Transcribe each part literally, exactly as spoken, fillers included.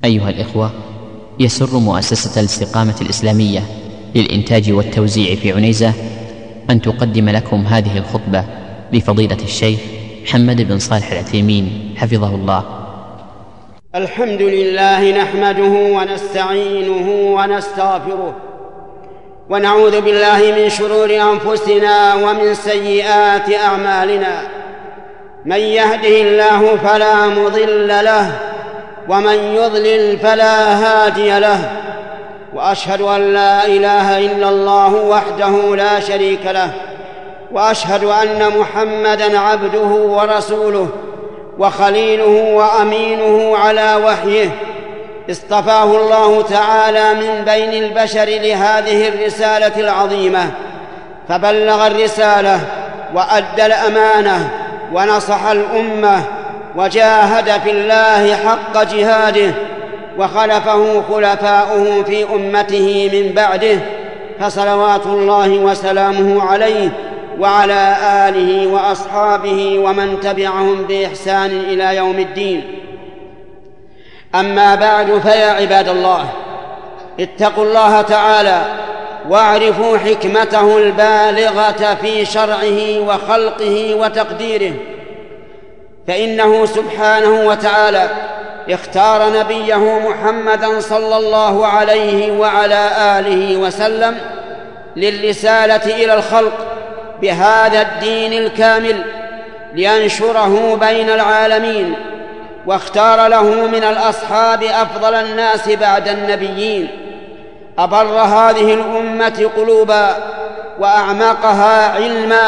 أيها الإخوة، يسر مؤسسة الاستقامة الإسلامية للإنتاج والتوزيع في عنيزة أن تقدم لكم هذه الخطبة لفضيلة الشيخ محمد بن صالح العثيمين حفظه الله. الحمد لله نحمده ونستعينه ونستغفره ونعوذ بالله من شرور أنفسنا ومن سيئات أعمالنا. من يهده الله فلا مضل له ومن يضلل فلا هادي له، وأشهد أن لا إله إلا الله وحده لا شريك له، وأشهد أن محمدًا عبده ورسوله وخليله وأمينه على وحيه، اصطفاه الله تعالى من بين البشر لهذه الرسالة العظيمة، فبلغ الرسالة وأدى الأمانة ونصح الأمة وجاهد في الله حق جهاده، وخلفه خلفاؤه في أمته من بعده، فصلوات الله وسلامه عليه وعلى آله وأصحابه ومن تبعهم بإحسان إلى يوم الدين. أما بعد، فيا عباد الله، اتقوا الله تعالى واعرفوا حكمته البالغة في شرعه وخلقه وتقديره، فإنه سبحانه وتعالى اختار نبيه محمدًا صلى الله عليه وعلى آله وسلم للرسالة إلى الخلق بهذا الدين الكامل لينشره بين العالمين، واختار له من الأصحاب أفضل الناس بعد النبيين، أبر هذه الأمة قلوبا وأعمقها علما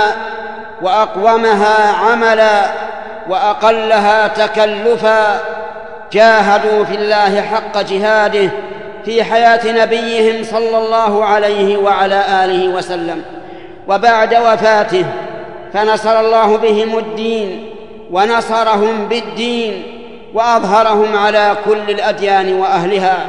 وأقومها عملا وأقلها تكلفا، جاهدوا في الله حق جهاده في حياة نبيهم صلى الله عليه وعلى آله وسلم، وبعد وفاته فنصر الله بهم الدين ونصرهم بالدين وأظهرهم على كل الأديان وأهلها.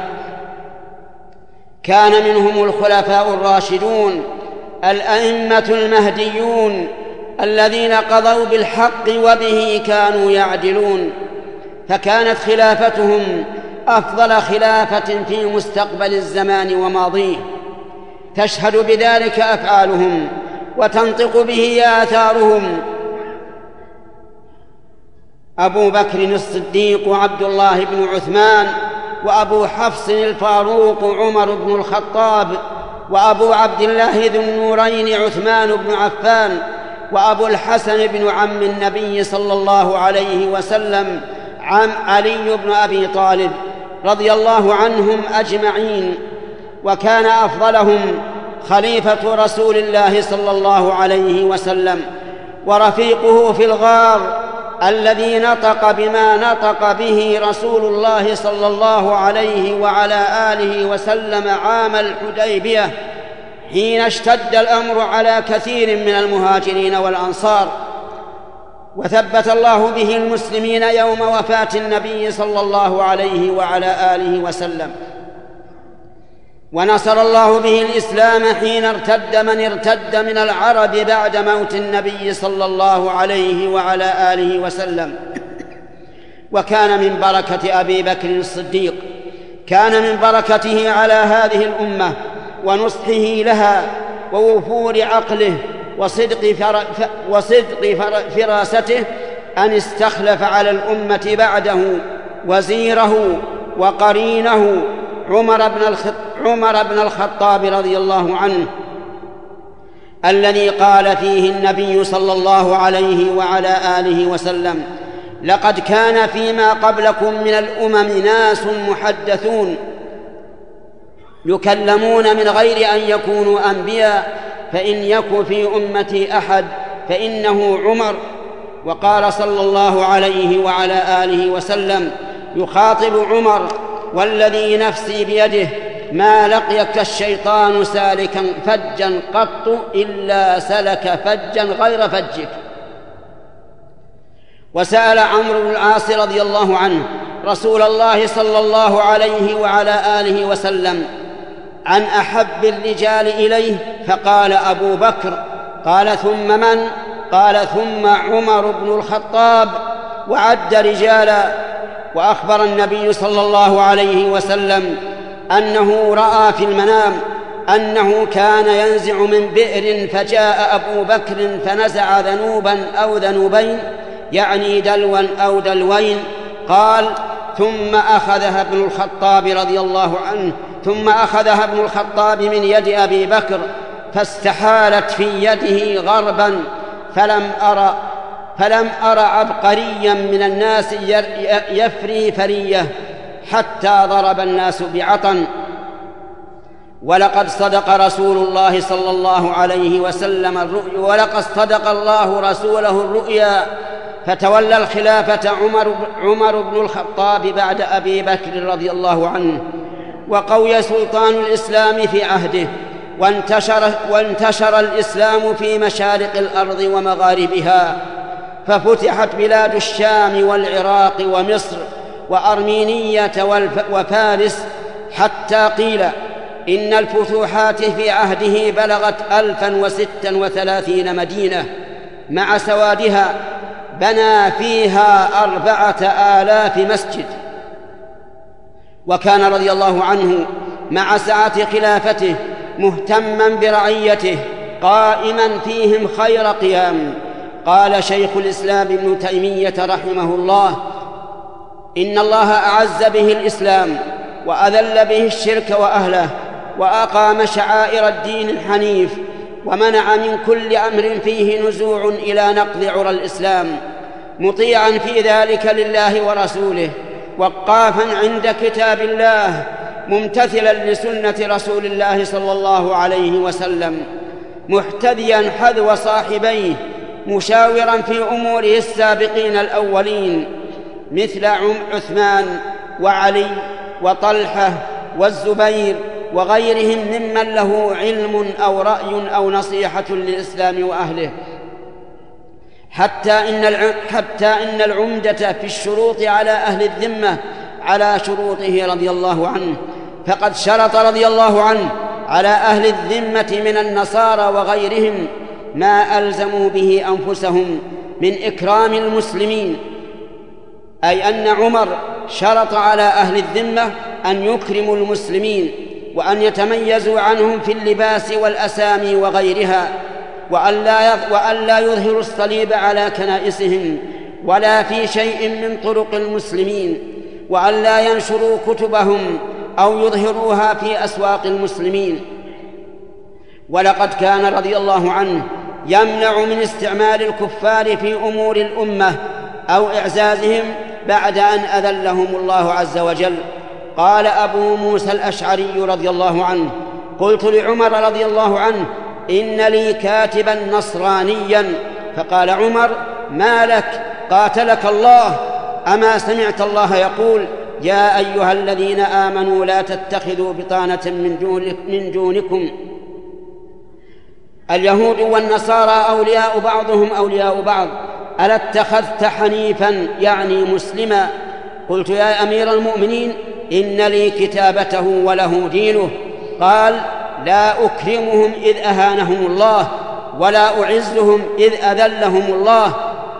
كان منهم الخلفاء الراشدون الأئمة المهديون الذين قضوا بالحق وبه كانوا يعدلون، فكانت خلافتهم أفضل خلافة في مستقبل الزمان وماضيه، تشهد بذلك أفعالهم وتنطق به آثارهم. أبو بكر الصديق وعبد الله بن عثمان، وأبو حفص الفاروق عمر بن الخطاب، وأبو عبد الله ذو النورين عثمان بن عفان، وأبو الحسن بن عم النبي صلى الله عليه وسلم عم علي بن أبي طالب رضي الله عنهم أجمعين. وكان أفضلهم خليفة رسول الله صلى الله عليه وسلم ورفيقه في الغار الذي نطق بما نطق به رسول الله صلى الله عليه وعلى آله وسلم عام الحديبية، حين اشتد الأمر على كثير من المهاجرين والأنصار، وثبت الله به المسلمين يوم وفاة النبي صلى الله عليه وعلى آله وسلم، ونصر الله به الإسلام حين ارتد من ارتد من العرب بعد موت النبي صلى الله عليه وعلى آله وسلم. وكان من بركة أبي بكر الصديق، كان من بركته على هذه الأمة ونصحه لها ووفور عقله وصدق, فر... وصدق فر... فراسته أن استخلف على الأمة بعده وزيره وقرينه عمر بن, الخ... عمر بن الخطاب رضي الله عنه، الذي قال فيه النبي صلى الله عليه وعلى آله وسلم: لقد كان فيما قبلكم من الأمم ناس محدثون يكلمون من غير أن يكونوا أنبياء، فإن يك في أمتي أحد فإنه عمر. وقال صلى الله عليه وعلى آله وسلم يخاطب عمر: والذي نفسي بيده ما لقيك الشيطان سالكا فجا قط إلا سلك فجا غير فجك. وسأل عمرو بن العاص رضي الله عنه رسول الله صلى الله عليه وعلى آله وسلم عن أحب الرجال إليه، فقال: أبو بكر. قال: ثم من؟ قال: ثم عمر بن الخطاب. وعد رجالا، وأخبر النبي صلى الله عليه وسلم أنه رأى في المنام أنه كان ينزع من بئر، فجاء أبو بكر فنزع ذنوبا أو ذنوبين، يعني دلوا أو دلوين. قال: ثم أخذها ابن الخطاب رضي الله عنه ثم أخذها ابن الخطاب من يد أبي بكر فاستحالت في يده غربا، فلم أرى فلم أرى عبقريا من الناس يفري فرية حتى ضرب الناس بعطن. ولقد صدق رسول الله صلى الله عليه وسلم الرؤيا ولقد صدق الله رسوله الرؤيا، فتولى الخلافة عمر, عمر بن الخطاب بعد أبي بكر رضي الله عنه، وقوي سلطان الإسلام في عهده، وانتشر, وانتشر الإسلام في مشارق الأرض ومغاربها، ففتحت بلاد الشام والعراق ومصر وأرمينية وفارس، حتى قيل إن الفتوحات في عهده بلغت ألفا وستا وثلاثين مدينة مع سوادها، بنى فيها أربعة آلاف مسجد. وكان رضي الله عنه مع سعة خلافته مهتما برعيته، قائما فيهم خير قيام. قال شيخ الإسلام ابن تيمية رحمه الله: إن الله أعز به الإسلام وأذل به الشرك وأهله، وأقام شعائر الدين الحنيف، ومنع من كل أمر فيه نزوع إلى نقض عرى الإسلام، مطيعا في ذلك لله ورسوله، وقافا عند كتاب الله، ممتثلا لسنة رسول الله صلى الله عليه وسلم، محتذيا حذو صاحبيه، مشاورا في أموره السابقين الأولين مثل عثمان وعلي وطلحة والزبير وغيرهم ممن له علم أو رأي أو نصيحة للإسلام وأهله، حتى إن حتى إن العمدة في الشروط على أهل الذمة على شروطه رضي الله عنه، فقد شرط رضي الله عنه على أهل الذمة من النصارى وغيرهم ما ألزموا به أنفسهم من إكرام المسلمين، أي أن عمر شرط على أهل الذمة أن يكرموا المسلمين، وأن يتميزوا عنهم في اللباس والأسامي وغيرها، وألا يظهروا الصليب على كنائسهم ولا في شيء من طرق المسلمين، وألا ينشروا كتبهم أو يظهروها في أسواق المسلمين. ولقد كان رضي الله عنه يمنع من استعمال الكفار في أمور الأمة أو إعزازهم بعد أن أذلهم الله عز وجل. قال أبو موسى الأشعري رضي الله عنه: قلت لعمر رضي الله عنه: إن لي كاتبا نصرانيا. فقال عمر: ما لك؟ قاتلك الله، أما سمعت الله يقول: يا أيها الذين آمنوا لا تتخذوا بطانة من دونكم، اليهود والنصارى أولياء بعضهم أولياء بعض، ألا اتخذت حنيفا يعني مسلما؟ قلت: يا أمير المؤمنين، إن لي كتابته وله دينه. قال: لا أكرمهم إذ أهانهم الله، ولا أعزهم إذ أذلهم الله،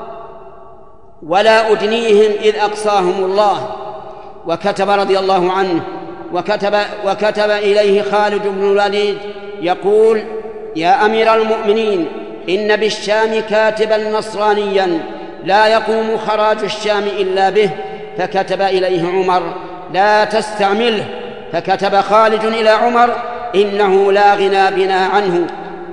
ولا أدنيهم إذ أقصاهم الله. وكتب رضي الله عنه وكتب, وكتب إليه خالد بن الوليد يقول: يا أمير المؤمنين، إن بالشام كاتبا نصرانيا لا يقوم خراج الشام إلا به. فكتب إليه عمر: لا تستعمله. فكتب خالد إلى عمر: إنه لا غنى بنا عنه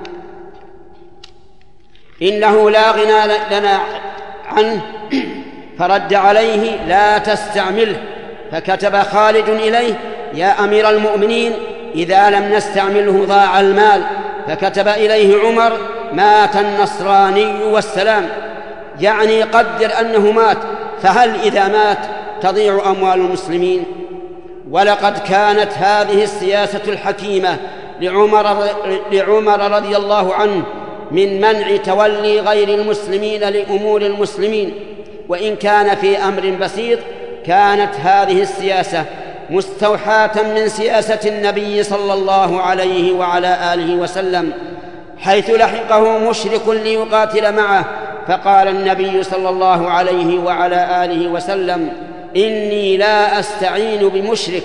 إنه لا غنى لنا عنه. فرد عليه: لا تستعمله. فكتب خالد إليه: يا أمير المؤمنين، إذا لم نستعمله ضاع المال. فكتب إليه عمر: مات النصراني والسلام، يعني قدر أنه مات، فهل إذا مات تضيع أموال المسلمين؟ ولقد كانت هذه السياسة الحكيمة لعمر, لعمر رضي الله عنه من منع تولي غير المسلمين لأمور المسلمين، وإن كان في أمر بسيط. كانت هذه السياسة مستوحاة من سياسة النبي صلى الله عليه وعلى آله وسلم، حيث لحقه مشرك ليقاتل معه، فقال النبي صلى الله عليه وعلى آله وسلم: إني لا أستعين بمشرك.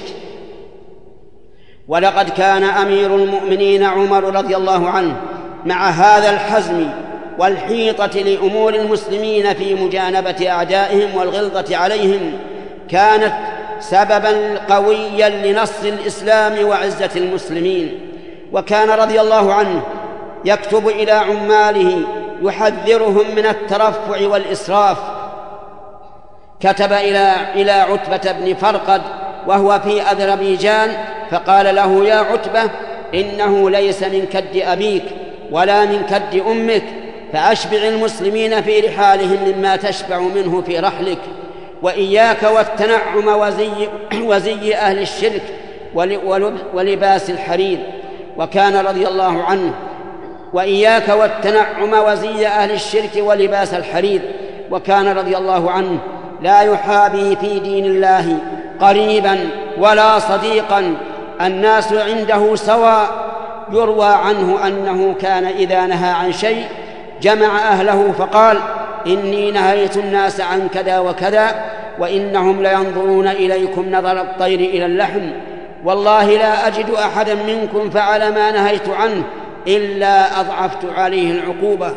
ولقد كان أمير المؤمنين عمر رضي الله عنه مع هذا الحزم والحيطة لأمور المسلمين في مجانبة أعدائهم والغلظة عليهم كانت سببا قويا لنصر الإسلام وعزة المسلمين. وكان رضي الله عنه يكتب إلى عماله يحذرهم من الترفع والإسراف. كتب إلى إلى عتبة بن فرقد وهو في أذربيجان فقال له: يا عتبة، إنه ليس من كد أبيك ولا من كد أمك، فأشبع المسلمين في رحالهم مما تشبع منه في رحلك، وإياك والتنعم وزي, وزي أهل الشرك ولباس الحرير. وكان رضي الله عنه وإياك والتنعم وزي أهل الشرك ولباس الحرير. وكان رضي الله عنه لا يحابي في دين الله قريبا ولا صديقا، الناس عنده سواء. يروى عنه أنه كان إذا نهى عن شيء جمع أهله فقال: إني نهيت الناس عن كذا وكذا، وإنهم لينظرون إليكم نظر الطير إلى اللحم، والله لا أجد أحدا منكم فعل ما نهيت عنه إلا أضعفت عليه العقوبة.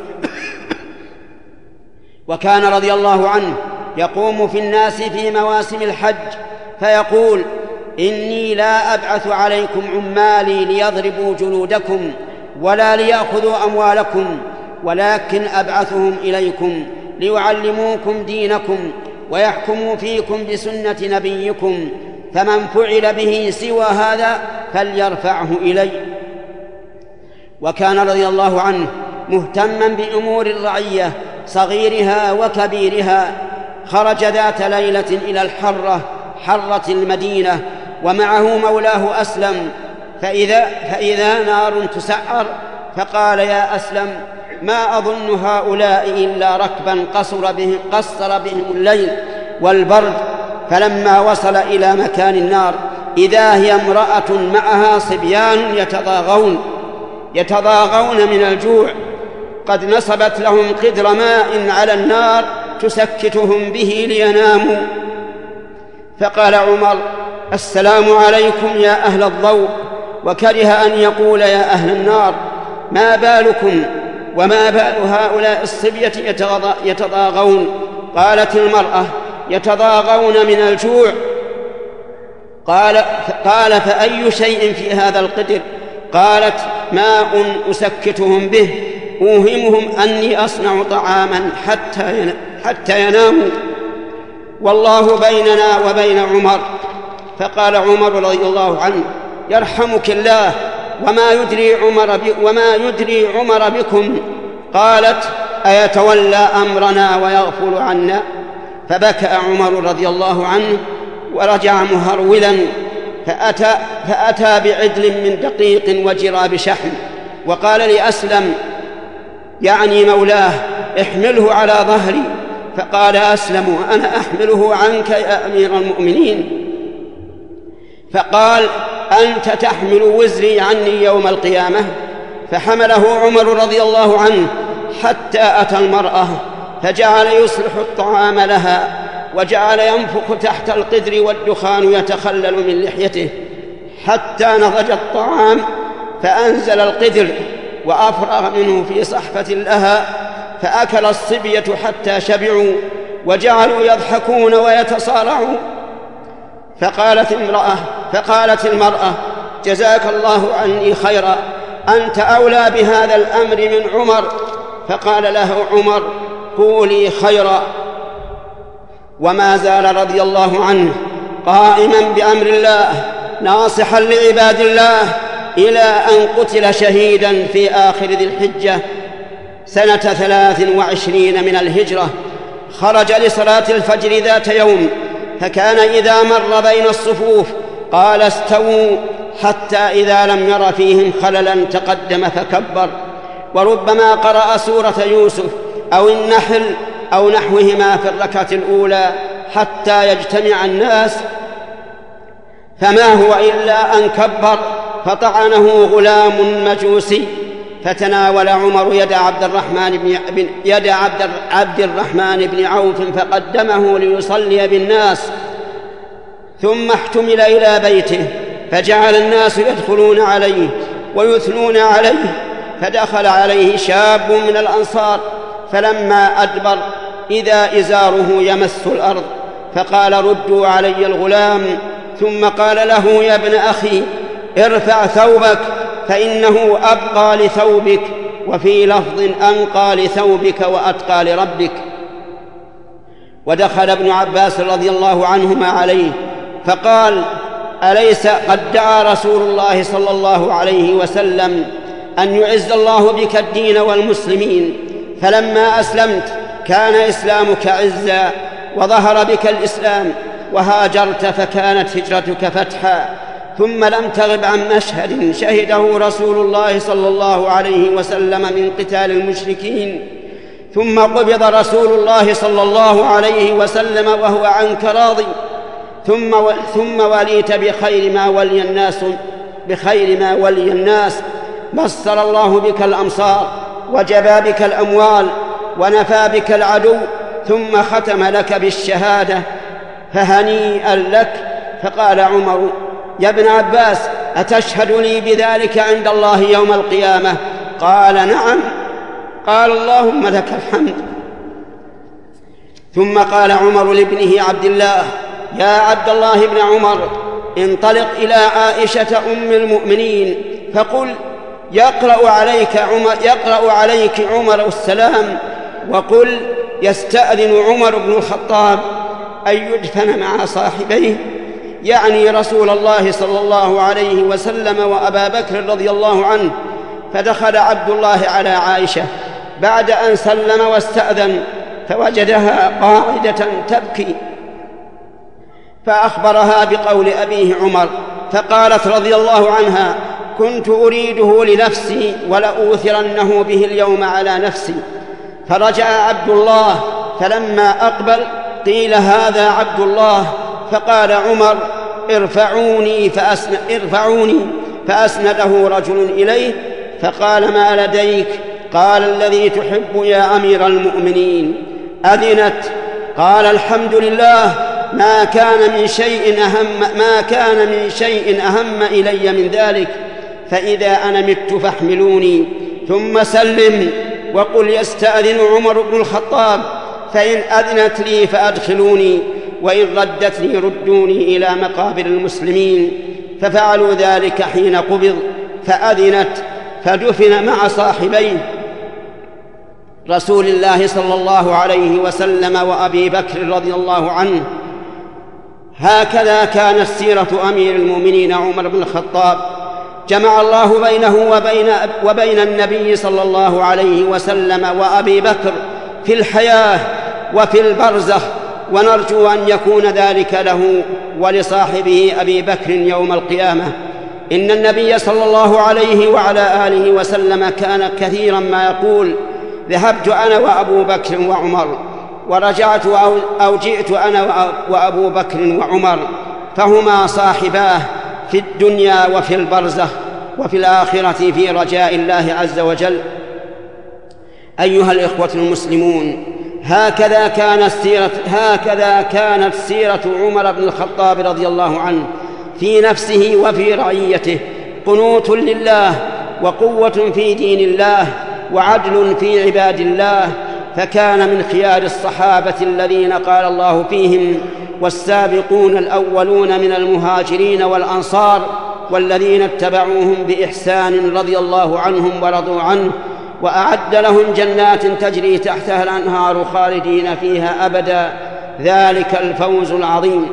وكان رضي الله عنه يقوم في الناس في مواسم الحج فيقول: إني لا أبعث عليكم عمالي ليضربوا جلودكم ولا ليأخذوا أموالكم، ولكن أبعثهم إليكم ليعلموكم دينكم ويحكموا فيكم بسنة نبيكم، فمن فعل به سوى هذا فليرفعه إلي. وكان رضي الله عنه مهتما بأمور الرعية صغيرها وكبيرها. خرج ذات ليلة إلى الحرة حرة المدينة ومعه مولاه أسلم، فإذا, فإذا نار تسعر، فقال: يا أسلم، ما أظن هؤلاء إلا ركبا قصر بهم, قصر بهم الليل والبرد. فلما وصل إلى مكان النار إذا هي امرأة معها صبيان يتضاغون يتضاغون من الجوع، قد نصبت لهم قدر ماء على النار تسكتهم به ليناموا. فقال عمر: السلام عليكم يا أهل الضوء، وكره أن يقول يا أهل النار. ما بالكم وما بال هؤلاء الصبية يتضاغون؟ قالت المرأة: يتضاغون من الجوع. قال, قال: فأي شيء في هذا القدر؟ قالت: ماء أسكتهم به، أوهمهم أني أصنع طعاما حتى حتى يناموا، والله بيننا وبين عمر. فقال عمر رضي الله عنه: يرحمك الله، وما يدري عمر, وما يدري عمر بكم؟ قالت: أيتولى أمرنا ويغفل عنا؟ فبكى عمر رضي الله عنه ورجع مهرولا، فأتى, فأتى بعدل من دقيق وجراب شحم، وقال لأسلم يعني مولاه: احمله على ظهري. فقال أسلم: أنا أحمله عنك يا أمير المؤمنين. فقال: أنت تحمل وزري عني يوم القيامة. فحمله عمر رضي الله عنه حتى أتى المرأة، فجعل يصلح الطعام لها، وجعل ينفخ تحت القدر والدخان يتخلل من لحيته حتى نضج الطعام، فأنزل القدر وأفرغ منه في صحفة لها، فأكل الصبية حتى شبعوا وجعلوا يضحكون ويتصارعون. فقالت امرأة فقالت المرأة: جزاك الله عني خيرا، أنت أولى بهذا الأمر من عمر. فقال له عمر: قولي خيرا. وما زال رضي الله عنه قائما بأمر الله ناصحا لعباد الله إلى أن قتل شهيدا في آخر ذي الحجة سنة ثلاث وعشرين من الهجرة. خرج لصلاة الفجر ذات يوم، فكان إذا مر بين الصفوف قال: استووا، حتى إذا لم ير فيهم خللا تقدم فكبر. وربما قرأ سورة يوسف أو النحل أو نحوهما في الركعة الأولى حتى يجتمع الناس، فما هو إلا أن كبر فطعنه غلام مجوسي، فتناول عمر يد عبد الرحمن بن يد عبد عبد الرحمن بن عوف فقدمه ليصلي بالناس، ثم احتمل إلى بيته، فجعل الناس يدخلون عليه ويثنون عليه، فدخل عليه شاب من الأنصار، فلما أدبر إذا إزاره يمس الأرض، فقال: ردوا علي الغلام. ثم قال له: يا ابن أخي، ارفع ثوبك فإنه أبقى لثوبك، وفي لفظ أنقى لثوبك وأتقى لربك. ودخل ابن عباس رضي الله عنهما عليه فقال: أليس قد دعا رسول الله صلى الله عليه وسلم أن يعز الله بك الدين والمسلمين، فلما أسلمت كان إسلامك عزا، وظهر بك الإسلام، وهاجرت فكانت هجرتك فتحا، ثم لم تغب عن مشهد شهده رسول الله صلى الله عليه وسلم من قتال المشركين، ثم قبض رسول الله صلى الله عليه وسلم وهو عنك راضي، ثم و... ثم وليت بخير ما ولي الناس بخير ما ولي الناس، بصر الله بك الأمصار، وجبى بك الأموال، ونفى بك العدو، ثم ختم لك بالشهادة، فهنيئا لك. فقال عمر: يا ابن عباس، أتشهد لي بذلك عند الله يوم القيامة؟ قال: نعم. قال: اللهم لك الحمد. ثم قال عمر لابنه عبد الله: يا عبد الله بن عمر، انطلق إلى عائشة أم المؤمنين فقل: يقرأ عليك عمر, يقرأ عليك عمر السلام، وقل: يستأذن عمر بن الخطاب أن يدفن مع صاحبيه، يعني رسول الله صلى الله عليه وسلم وأبا بكر رضي الله عنه. فدخل عبد الله على عائشة بعد أن سلم واستأذن، فوجدها قاعدة تبكي، فأخبرها بقول أبيه عمر، فقالت رضي الله عنها: كنت أريده لنفسي ولأوثرنه به اليوم على نفسي. فرجع عبد الله، فلما أقبل قيل: هذا عبد الله. فقال عمر: ارفعوني فأسند ارفعوني فأسنده رجل إليه، فقال: ما لديك؟ قال: الذي تحب يا أمير المؤمنين. أذنت. قال: الحمد لله، ما كان من شيء أهم ما كان من شيء أهم إلي من ذلك، فإذا أنا مت فاحملوني، ثم سلم وقل: يستأذن عمر بن الخطاب، فإن أذنت لي فأدخلوني، وإن ردتني ردوني إلى مقابر المسلمين. ففعلوا ذلك حين قبض، فأذنت، فدفن مع صاحبيه رسول الله صلى الله عليه وسلم وأبي بكر رضي الله عنه. هكذا كانت سيرة أمير المؤمنين عمر بن الخطاب، جمع الله بينه وبين, وبين النبي صلى الله عليه وسلم وأبي بكر في الحياة وفي البرزخ، ونرجو أن يكون ذلك له ولصاحبه أبي بكر يوم القيامة. إن النبي صلى الله عليه وعلى آله وسلم كان كثيرا ما يقول: ذهبت أنا وأبو بكر وعمر، ورجعت أو جئت أنا وأبو بكر وعمر، فهما صاحباه في الدنيا وفي البرزخ وفي الآخرة في رجاء الله عز وجل. أيها الإخوة المسلمون، هكذا كانت سيرة هكذا كانت سيرة عمر بن الخطاب رضي الله عنه في نفسه وفي رعيته، قنوت لله، وقوة في دين الله، وعدل في عباد الله، فكان من خيار الصحابة الذين قال الله فيهم: والسابقون الأولون من المهاجرين والأنصار والذين اتبعوهم بإحسان رضي الله عنهم ورضوا عنه، وأعد لهم جنات تجري تحتها الأنهار خالدين فيها أبدا، ذلك الفوز العظيم.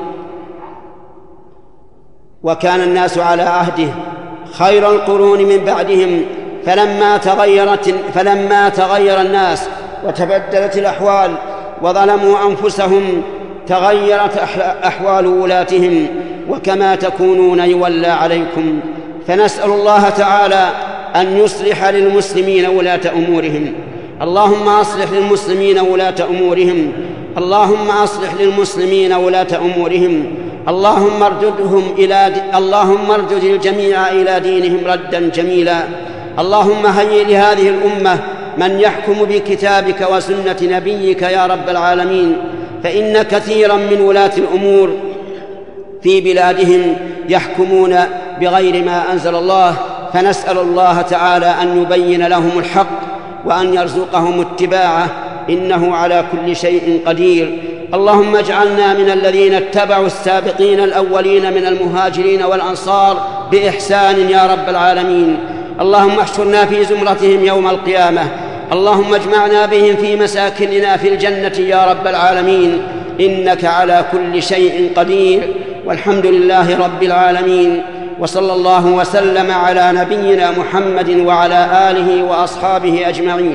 وكان الناس على عهده خير القرون من بعدهم، فلما تغيرت فلما تغير الناس وتبدلت الأحوال وظلموا أنفسهم تغيرت أحوال ولاتهم، وكما تكونون يولى عليكم. فنسأل الله تعالى أن يصلح للمسلمين ولاة أمورهم. اللهم أصلح للمسلمين ولاة أمورهم اللهم أصلح للمسلمين ولاة أمورهم اللهم ارددهم إلى د... اللهم اردد الجميع إلى دينهم ردا جميلا. اللهم هيئ لهذه الأمة من يحكم بكتابك وسنة نبيك يا رب العالمين، فإن كثيرا من ولاة الأمور في بلادهم يحكمون بغير ما أنزل الله، فنسأل الله تعالى أن يبين لهم الحق وأن يرزقهم اتباعه، إنه على كل شيء قدير. اللهم اجعلنا من الذين اتبعوا السابقين الأولين من المهاجرين والأنصار بإحسان يا رب العالمين. اللهم احشرنا في زمرتهم يوم القيامة. اللهم اجمعنا بهم في مساكننا في الجنة يا رب العالمين، إنك على كل شيء قدير. والحمد لله رب العالمين، وصلى الله وسلم على نبينا محمد وعلى آله وأصحابه أجمعين.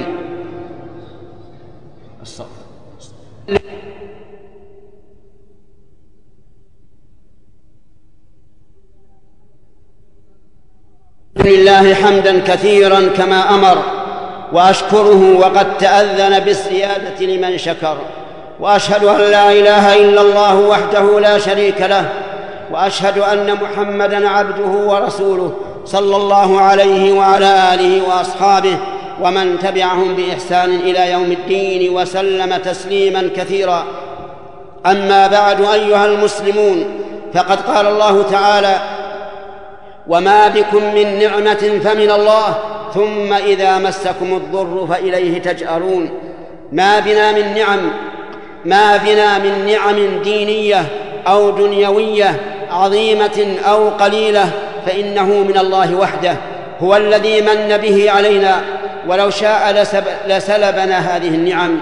لله حمدا كثيرا كما أمر، وأشكره وقد تأذن بالزيادة لمن شكر، وأشهد أن لا إله إلا الله وحده لا شريك له، وأشهد أن محمدًا عبده ورسوله صلى الله عليه وعلى آله وأصحابه ومن تبعهم بإحسان إلى يوم الدين وسلم تسليماً كثيرا. أما بعد أيها المسلمون، فقد قال الله تعالى: وما بكم من نعمة فمن الله ثم إذا مسكم الضر فإليه تجأرون. ما بنا من نعم ما بنا من نعم دينية أو دنيوية عظيمة أو قليلة، فإنه من الله وحده، هو الذي من به علينا، ولو شاء لسلبنا هذه النعم.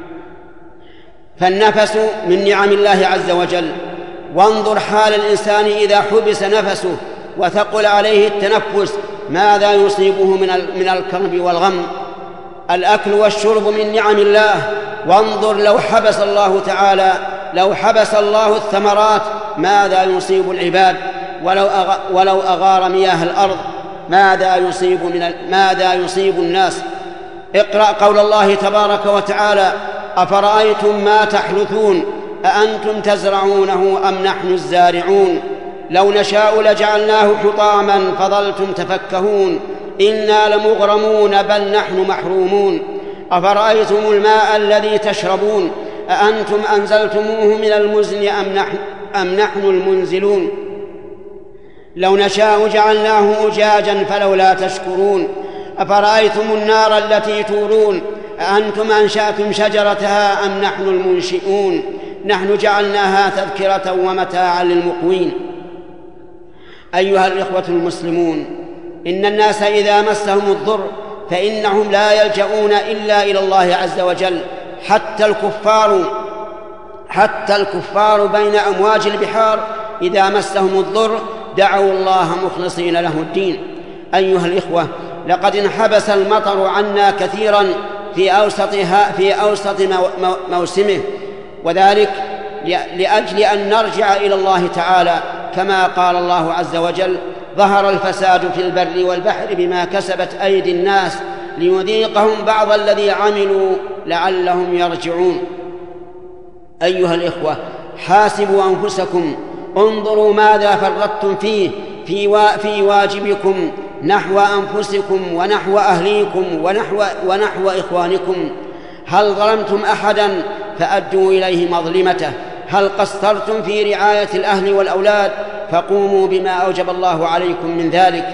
فالنفس من نعم الله عز وجل، وانظر حال الإنسان إذا حبس نفسه وثقل عليه التنفس ماذا يصيبه من الكرب والغم. الأكل والشرب من نعم الله، وانظر لو حبس الله تعالى لو حبس الله الثمرات ماذا يصيب العباد، ولو ولو أغار مياه الأرض ماذا يصيب من ماذا يصيب الناس. اقرأ قول الله تبارك وتعالى: أفرأيتم ما تحرثون أأنتم تزرعونه أم نحن الزارعون لو نشاء لجعلناه حطاما فظلتم تفكهون إنا لمغرمون بل نحن محرومون. أفرأيتم الماء الذي تشربون أأنتم أنزلتموه من المزن أم نحن, أم نحن المنزلون لو نشاء جعلناه أجاجا فلولا تشكرون. أفرأيتم النار التي تورون أأنتم أنشأتم شجرتها أم نحن المنشئون نحن جعلناها تذكرة ومتاعا للمقوين. أيها الإخوة المسلمون، إن الناس إذا مسهم الضر فإنهم لا يلجؤون إلا إلى الله عز وجل. حتى الكفار حتى الكفار بين أمواج البحار إذا مسهم الضر دعوا الله مخلصين له الدين. أيها الإخوة، لقد انحبس المطر عنا كثيرا في أوسطها في أوسط موسمه، وذلك لأجل أن نرجع إلى الله تعالى، كما قال الله عز وجل: ظهر الفساد في البر والبحر بما كسبت أيدي الناس ليذيقهم بعض الذي عملوا لعلهم يرجعون. أيها الإخوة، حاسبوا أنفسكم، انظروا ماذا فرطتم فيه في واجبكم نحو أنفسكم ونحو أهليكم ونحو, ونحو إخوانكم. هل ظلمتم أحدا فأدوا إليه مظلمته؟ هل قصرتم في رعاية الأهل والأولاد فقوموا بما أوجب الله عليكم من ذلك؟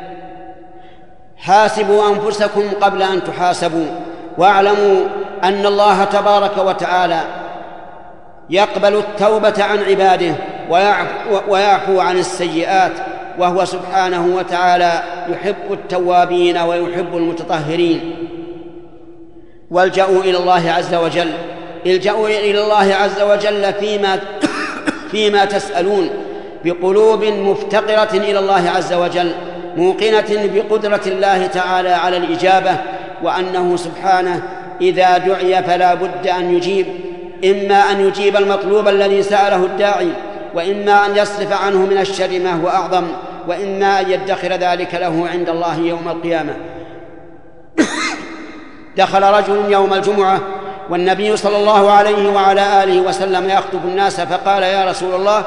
حاسبوا أنفسكم قبل أن تحاسبوا، واعلموا أن الله تبارك وتعالى يقبل التوبة عن عباده ويعفو عن السيئات، وهو سبحانه وتعالى يحب التوابين ويحب المتطهرين. والجأوا إلى الله عز وجل الجأوا إلى الله عز وجل فيما, فيما تسألون، بقلوب مفتقرة إلى الله عز وجل، موقنة بقدرة الله تعالى على الإجابة، وأنه سبحانه إذا دعي فلا بد أن يجيب، إما أن يجيب المطلوب الذي سأله الداعي، وإما أن يصرف عنه من الشر ما هو أعظم، وإما أن يدخر ذلك له عند الله يوم القيامة. دخل رجل يوم الجمعة والنبي صلى الله عليه وعلى آله وسلم يخطب الناس، فقال: يا رسول الله،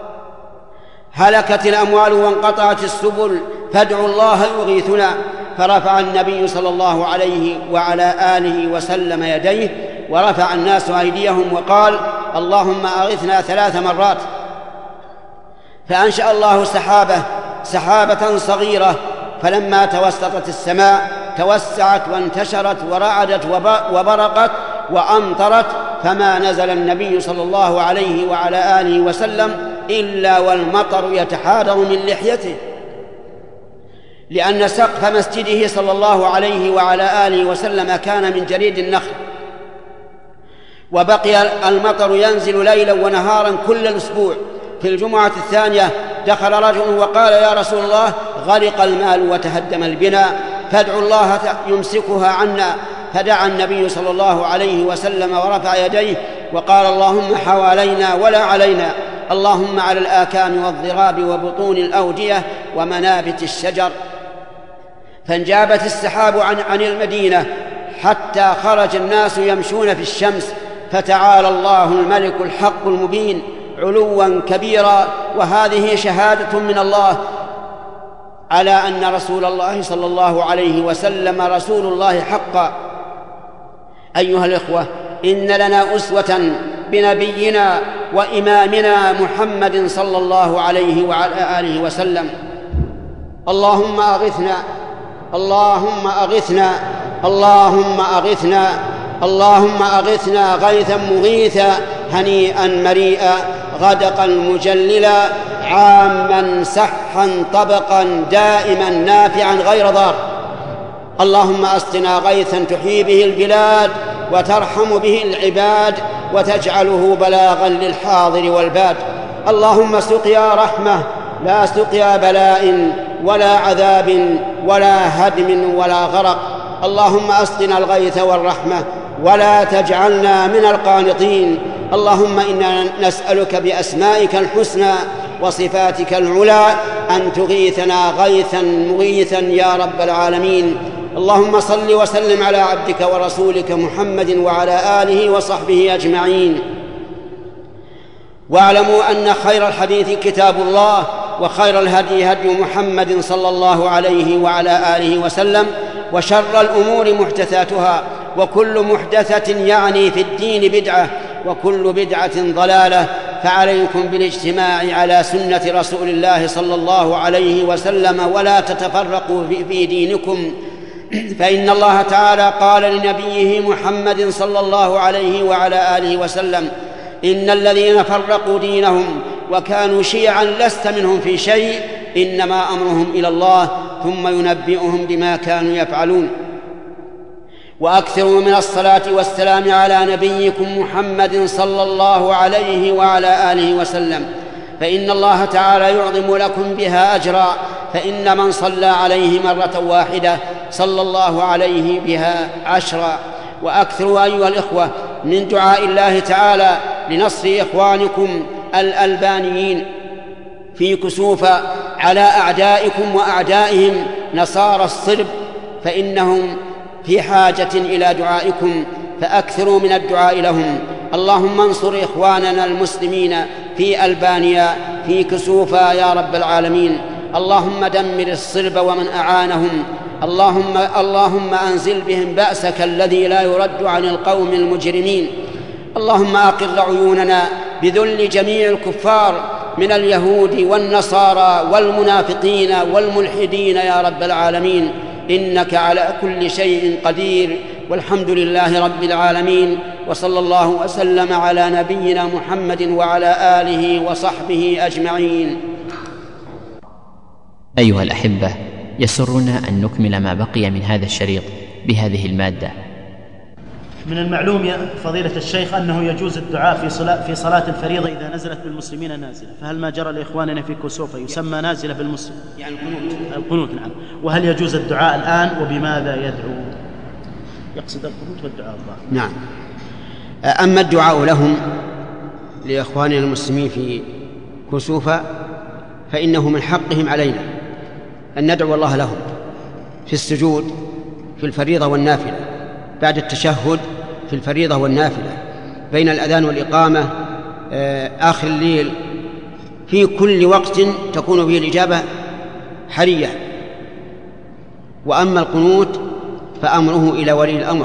هلكت الأموال وانقطعت السبل فادعوا الله يغيثنا. فرفع النبي صلى الله عليه وعلى آله وسلم يديه، ورفع الناس أيديهم، وقال: اللهم أغثنا ثلاث مرات. فأنشأ الله سحابة سحابة صغيرة، فلما توسطت السماء توسعت وانتشرت ورعدت وبرقت وأمطرت، فما نزل النبي صلى الله عليه وعلى آله وسلم إلا والمطر يتحادر من لحيته، لأن سقف مسجده صلى الله عليه وعلى آله وسلم كان من جريد النخل، وبقي المطر ينزل ليلا ونهارا كل الأسبوع. في الجمعة الثانية دخل رجل وقال: يا رسول الله، غرق المال وتهدم البناء، فادعوا الله يمسكها عنا. فدعا النبي صلى الله عليه وسلم ورفع يديه وقال: اللهم حوالينا ولا علينا، اللهم على الآكام والضراب وبطون الأودية ومنابت الشجر. فانجابت السحاب عن, عن المدينة حتى خرج الناس يمشون في الشمس، فتعالى الله الملك الحق المبين علوا كبيرا. وهذه شهادة من الله على أن رسول الله صلى الله عليه وسلم رسول الله حقا. أيها الإخوة، إن لنا أسوة بنبينا وإمامنا محمد صلى الله عليه وعلى آله وسلم. اللهم أغثنا، اللهم أغثنا، اللهم أغثنا، اللهم أغثنا غيثا مغيثا هنيئا مريئا غدقا مجللا عاما سحا طبقا دائما نافعا غير ضار. اللهم أسقنا غيثا تحيي به البلاد وترحم به العباد وتجعله بلاغا للحاضر والباد. اللهم سقيا رحمة لا سقيا بلاء ولا عذاب ولا هدم ولا غرق. اللهم أسقنا الغيث والرحمة ولا تجعلنا من القانطين. اللهم إنا نسألك بأسمائك الحسنى وصفاتك العلى أن تغيثنا غيثا مغيثا يا رب العالمين. اللهم صل وسلم على عبدك ورسولك محمد وعلى آله وصحبه أجمعين. واعلموا أن خير الحديث كتاب الله، وخير الهدي هدي محمد صلى الله عليه وعلى آله وسلم، وشر الأمور محدثاتها، وكل محدثة يعني في الدين بدعة، وكل بدعة ضلالة. فعليكم بالاجتماع على سنة رسول الله صلى الله عليه وسلم ولا تتفرقوا في دينكم، فإن الله تعالى قال لنبيه محمد صلى الله عليه وعلى آله وسلم: إن الذين فرقوا دينهم وكانوا شيعا لست منهم في شيء، إنما أمرهم إلى الله ثم ينبئهم بما كانوا يفعلون. وأكثروا من الصلاة والسلام على نبيكم محمد صلى الله عليه وعلى آله وسلم، فإن الله تعالى يعظم لكم بها أجرا، فإن من صلى عليه مرة واحدة صلى الله عليه بها عشرا. وأكثروا أيها الإخوة من دعاء الله تعالى لنصر إخوانكم الألبانيين في كسوف على أعدائكم وأعدائهم نصارى الصرب، فإنهم في حاجة إلى دعائكم، فأكثروا من الدعاء لهم. اللهم انصر إخواننا المسلمين في ألبانيا في كسوفا يا رب العالمين. اللهم دمر الصرب ومن أعانهم. اللهم, اللهم أنزل بهم بأسك الذي لا يرد عن القوم المجرمين. اللهم أقر عيوننا بذل جميع الكفار من اليهود والنصارى والمنافقين والملحدين يا رب العالمين، إنك على كل شيء قدير، والحمد لله رب العالمين. وصلى الله وسلم على نبينا محمد وعلى آله وصحبه أجمعين. أيها الأحبة، يسرنا أن نكمل ما بقي من هذا الشريط بهذه المادة. من المعلوم يا فضيلة الشيخ أنه يجوز الدعاء في صلاة, في صلاة الفريضة إذا نزلت بالمسلمين نازلة، فهل ما جرى لإخواننا في كوسوفا يسمى نازلة بالمسلم؟ يعني القنوت. القنوت نعم. وهل يجوز الدعاء الآن وبماذا يدعو؟ يقصد القنوت والدعاء الله. نعم. أما الدعاء لهم لإخواننا المسلمين في كسوفا فإنه من حقهم علينا أن ندعو الله لهم في السجود في الفريضة والنافلة، بعد التشهد في الفريضة والنافلة، بين الأذان والإقامة، آخر الليل، في كل وقت تكون به الإجابة حرية. وأما القنوت فأمره إلى ولي الأمر،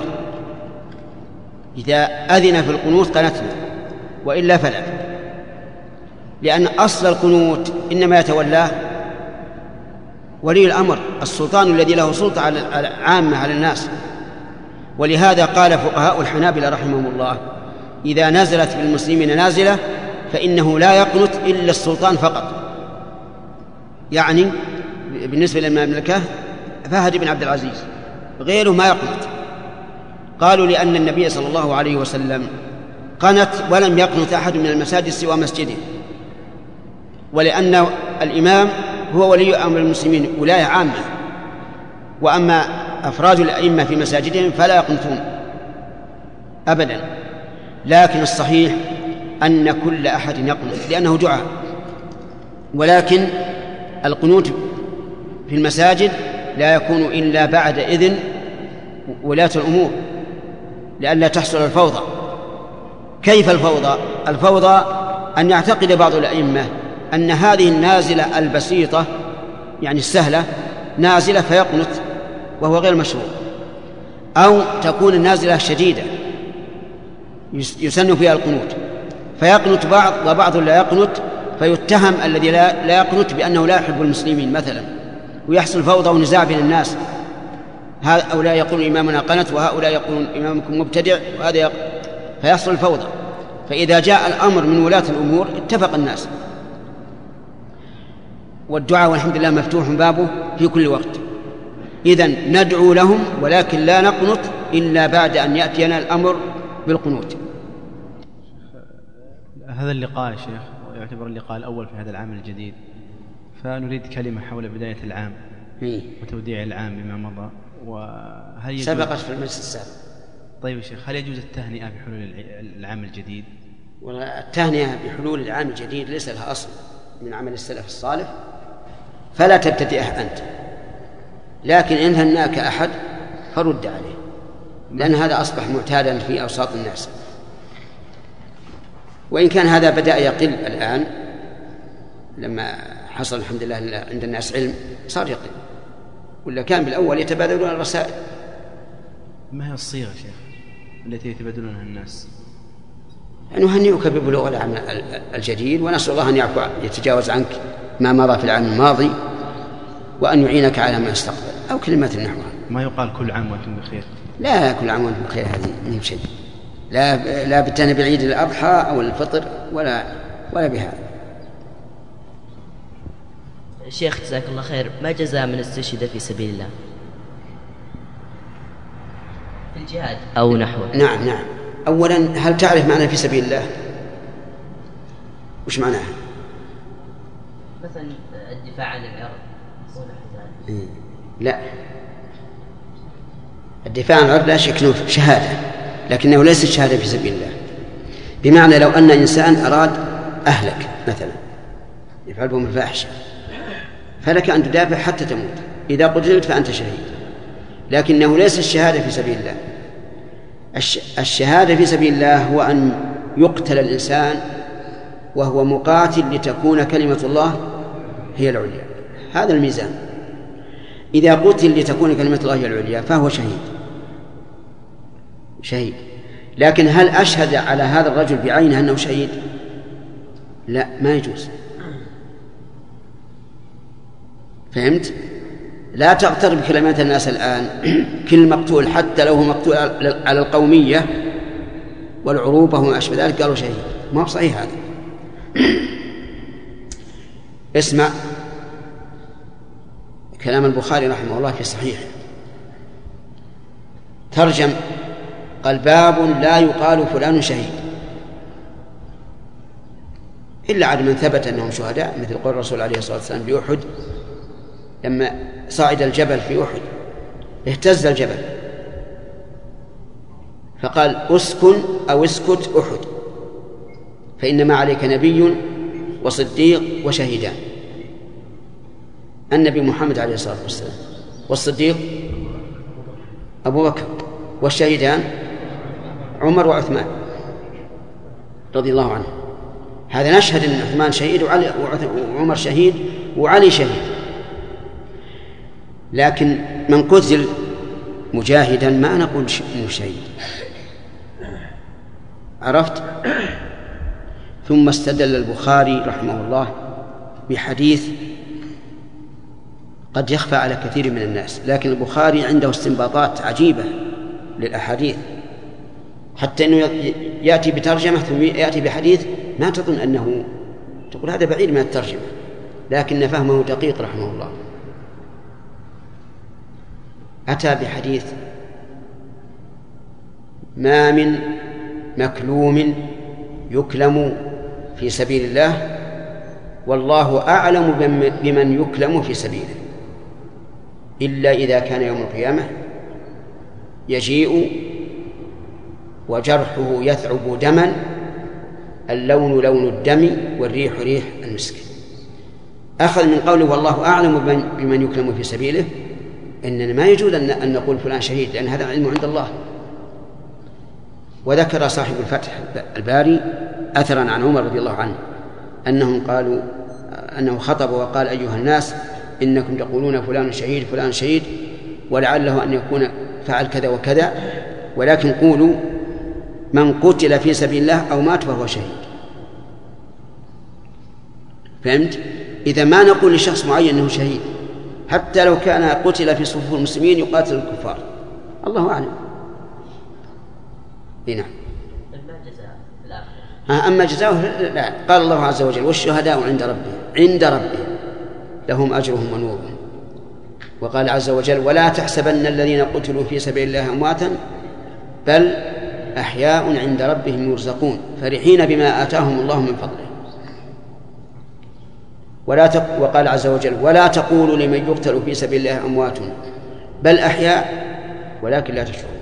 إذا أذن في القنوت قنتنا، وإلا فلا. لأن أصل القنوت إنما يتولاه ولي الأمر، السلطان الذي له سلطة على العامة على الناس. ولهذا قال فقهاء الحنابلة رحمهم الله: إذا نزلت بالمسلمين نازلة فإنه لا يقنت إلا السلطان فقط، يعني بالنسبة للمملكة فهد بن عبد العزيز، غيره ما يقنت. قالوا لأن النبي صلى الله عليه وسلم قنت ولم يقنت أحد من المساجد سوى مسجده، ولأن الإمام هو ولي أمر المسلمين ولاية عامة، وأما أفراد الأئمة في مساجدهم فلا يقنتون أبدا. لكن الصحيح أن كل أحد يقنت لأنه دعاء، ولكن القنوت في المساجد لا يكون إلا بعد إذن ولاة الأمور لئلا تحصل الفوضى. كيف الفوضى؟ الفوضى أن يعتقد بعض الأئمة أن هذه النازلة البسيطة يعني السهلة نازلة فيقنت وهو غير مشروع، أو تكون النازلة شديدة يسن فيها القنوت فيقنت بعض وبعض لا يقنت، فيتهم الذي لا, لا يقنت بأنه لا يحب المسلمين مثلا، ويحصل فوضى ونزاع بين الناس، هؤلاء يقولون إمامنا قنت وهؤلاء يقولون إمامكم مبتدع وهذا يقول، فيحصل الفوضى. فإذا جاء الأمر من ولاة الأمور اتفق الناس، والدعاء والحمد لله مفتوح بابه في كل وقت. إذن ندعو لهم ولكن لا نقنط إلا بعد أن يأتينا الأمر بالقنوت. هذا اللقاء يا شيخ يعتبر اللقاء الأول في هذا العام الجديد، فنريد كلمة حول بداية العام وتوديع العام بما مضى. وهل يجوز... سبقت في المجلس السابق. طيب يا شيخ، هل يجوز التهنئة بحلول العام الجديد؟ والتهنئة بحلول العام الجديد ليس لها أصل من عمل السلف الصالح، فلا تبتدئه أنت، لكن إن هناك أحد فرد عليه، لأن هذا أصبح معتادا في أوساط الناس. وإن كان هذا بدأ يقل الآن لما حصل الحمد لله عند الناس علم صار يقل، ولا كان بالأول يتبادلون الرسائل. ما هي الصيغة شيخ التي يتبادلونها الناس؟ نهنئك ببلوغ العام الجديد، ونسأل الله أن يعفو يتجاوز عنك ما مضى في العام الماضي، وأن يعينك على ما يستقبل، أو كلمات نحوها. ما يقال كل عام وأنتم بخير؟ لا، كل عام وأنتم بخير هذه من شيء، لا لا بالتهنئة بعيد الأضحى أو الفطر ولا ولا بهذا. شيخ جزاك الله خير، ما جزاء من استشهد في سبيل الله في الجهاد أو نحوه؟ نعم نعم. أولا، هل تعرف معنى في سبيل الله؟ وش معناها؟ مثلا الدفاع عن العرض. لا، الدفاع عن العرض لا شك انه شهاده، لكنه ليس شهاده في سبيل الله. بمعنى لو ان انسان اراد اهلك مثلا يفعل بهم الفاحشه، فلك ان تدافع حتى تموت، اذا قتلت فانت شهيد، لكنه ليس الشهاده في سبيل الله. الشهاده في سبيل الله هو ان يقتل الانسان وهو مقاتل لتكون كلمه الله هي العليا، هذا الميزان. إذا قتل لتكون كلمة الله هي العليا فهو شهيد شهيد. لكن هل أشهد على هذا الرجل بعينه أنه شهيد؟ لا، ما يجوز. فهمت؟ لا تغتر بكلمات الناس الآن. كل مقتول حتى لو هو مقتول على القومية والعروبة وما أشبه ذلك قالوا شهيد، ما هو صحيح هذا. اسمع كلام البخاري رحمه الله في صحيح، ترجم قال: باب لا يقال فلان شهيد إلا على من ثبت أنهم شهداء، مثل قول الرسول عليه الصلاة والسلام بأحد لما صعد الجبل في أحد اهتز الجبل فقال: أسكن أو اسكت أحد فإنما عليك نبي وصديق وشهيدان. النبي محمد عليه الصلاة والسلام، والصديق أبو بكر، والشهيدان عمر وعثمان رضي الله عنه. هذا نشهد أن عثمان شهيد وعلي وعمر شهيد وعلي شهيد. لكن من قتل مجاهدا ما نقول إنه شهيد. عرفت؟ ثم استدل البخاري رحمه الله بحديث قد يخفى على كثير من الناس، لكن البخاري عنده استنباطات عجيبة للأحاديث، حتى أنه يأتي بترجمة ثم يأتي بحديث ما تظن أنه تقول هذا بعيد من الترجمة، لكن فهمه دقيق رحمه الله. أتى بحديث ما من مكلوم يكلم في سبيل الله والله أعلم بمن يكلم في سبيله إلا إذا كان يوم القيامة يجيء وجرحه يثعب دما، اللون لون الدم والريح ريح المسك. أخذ من قوله والله أعلم بمن يكلم في سبيله إننا ما يجوز أن نقول فلان شهيد، لأن هذا علم عند الله. وذكر صاحب الفتح الباري أثرا عن عمر رضي الله عنه أنهم قالوا أنه خطب وقال أيها الناس إنكم تقولون فلان شهيد فلان شهيد ولعله أن يكون فعل كذا وكذا، ولكن قولوا من قتل في سبيل الله أو مات فهو شهيد. فهمت؟ إذا ما نقول لشخص معين أنه شهيد حتى لو كان قتل في صفوف المسلمين يقاتل الكفار، الله أعلم. نعم. أما جزاؤه لا، قال الله عز وجل والشهداء عند ربهم عند ربهم لهم أجرهم ونورهم. وقال عز وجل ولا تحسبن الذين قتلوا في سبيل الله أمواتا بل أحياء عند ربهم يرزقون فرحين بما آتاهم الله من فضله. ولا تق... وقال عز وجل ولا تقولوا لمن يقتل في سبيل الله أموات بل أحياء ولكن لا تشعرون.